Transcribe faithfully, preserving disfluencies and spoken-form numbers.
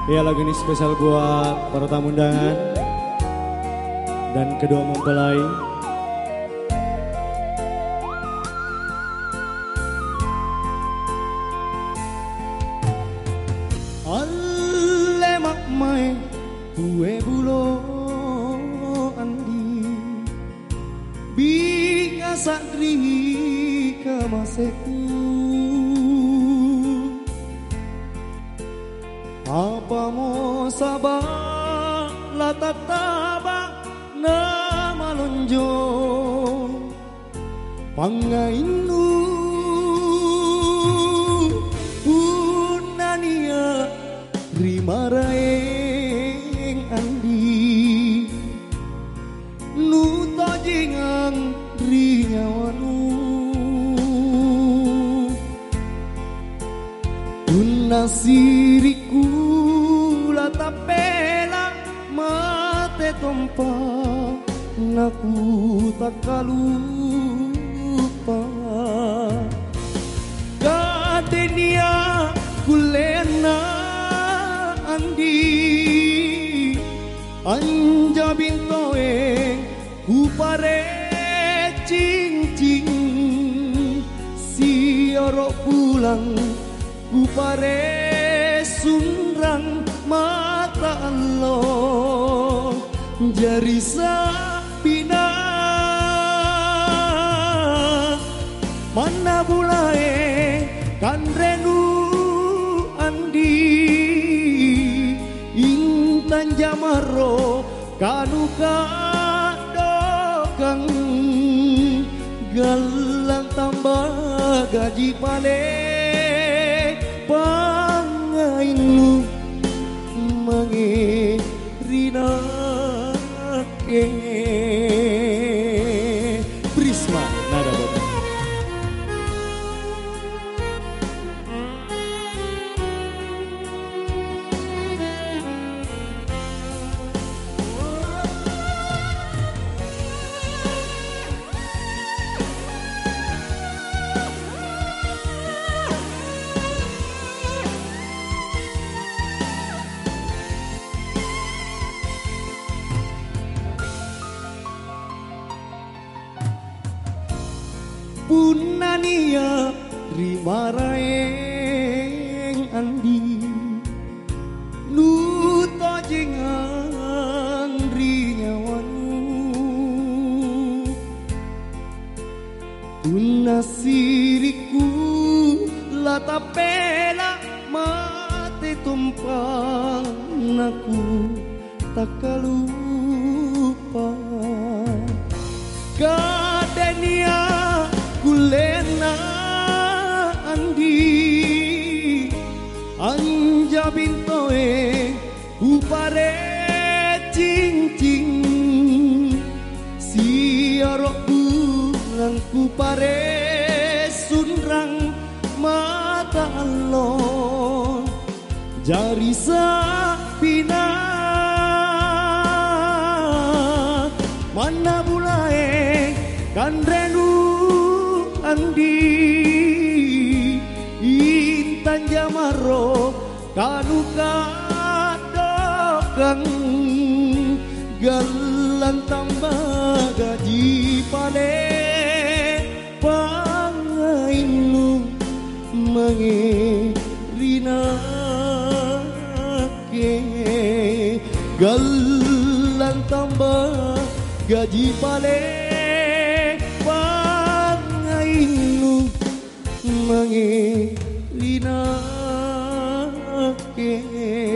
Ya, lagu ini spesial buat para tamu undangan dan kedua mempelai. Alle mak mai kue bulo andi binga sadri kamaseku apa mo sabah la tataba na malonjo pangainu punania rimaraeng andi nu tojingang rinyawanu tunasiriku la tapela mate tompa naku tak kalupa kadenia kulena andi anja bintoe kupare cincin sioro pulang kupare sunrang mata Allah jari sapina mana bulae kan renu andi intan jamaro kanuka dokang galang tambah gaji pale pangainu mange rina ke Prisma nada boten. Punania rimaraeng andi nu tojengan rinyawanu tunasiriku la tapela mate tumpang naku tak kalupa kadenia kulena andi anja bintoe upare cincin siaro pulang kupare sunrang mata Allah jari sapina mana bulae kan renu andi intan jamaro kanuka dokang galang tambah gaji pale pangainu mange rina ke galang tambah gaji pale mange rina ke